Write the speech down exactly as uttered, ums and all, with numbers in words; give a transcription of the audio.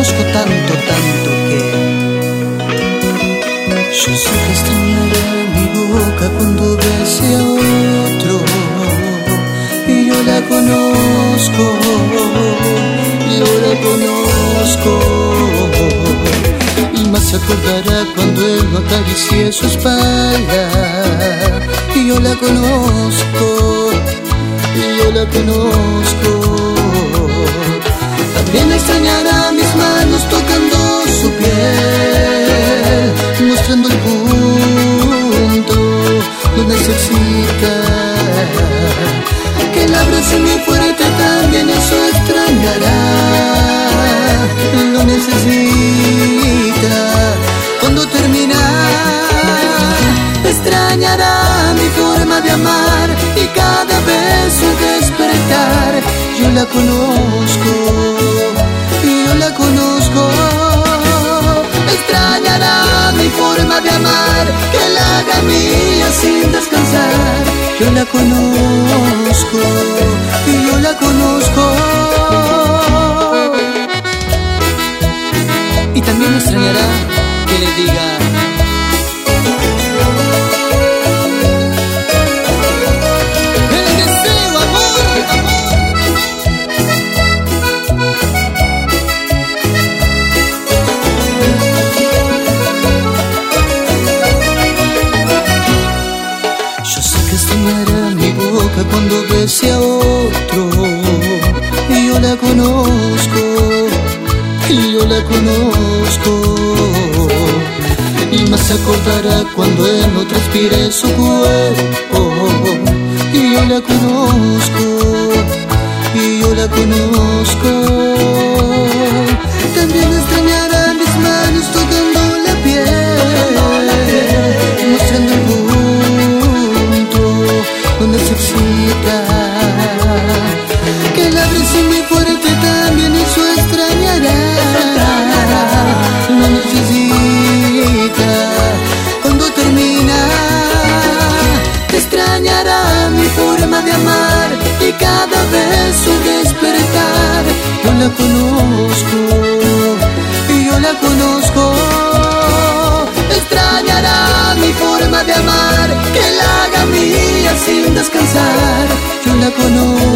conozco tanto, tanto que yo sé que extrañará mi boca cuando bese a otro. Y yo la conozco, yo la conozco. Y más se acordará cuando él no acaricie su espalda. Y yo la conozco, y yo la conozco. También extrañará mis manos tocando su piel, mostrando el punto donde se excita. Que la abrace muy fuerte también eso extrañará. Lo necesita cuando termina. Extrañará mi forma de amar y cada vez su despertar. Yo la conozco, yo la conozco. Extrañará mi forma de amar, que la haga mía sin descansar. Yo la conozco, yo la conozco. Y también extrañará que le diga: cuando bese a otro. Y yo la conozco, y yo la conozco. Y más se acordará cuando él no transpire su cuerpo. Y yo la conozco, y yo la conozco. También extrañará mis manos tocando la piel, mostrando el punto donde se excita. Que la abrace muy fuerte también eso extrañará. Lo necesita cuando termina. Extrañará mi forma de amar y cada vez su despertar. Yo la conozco, y yo la conozco. Extrañará mi forma de amar, que la haga mía sin descansar. Yo la conozco.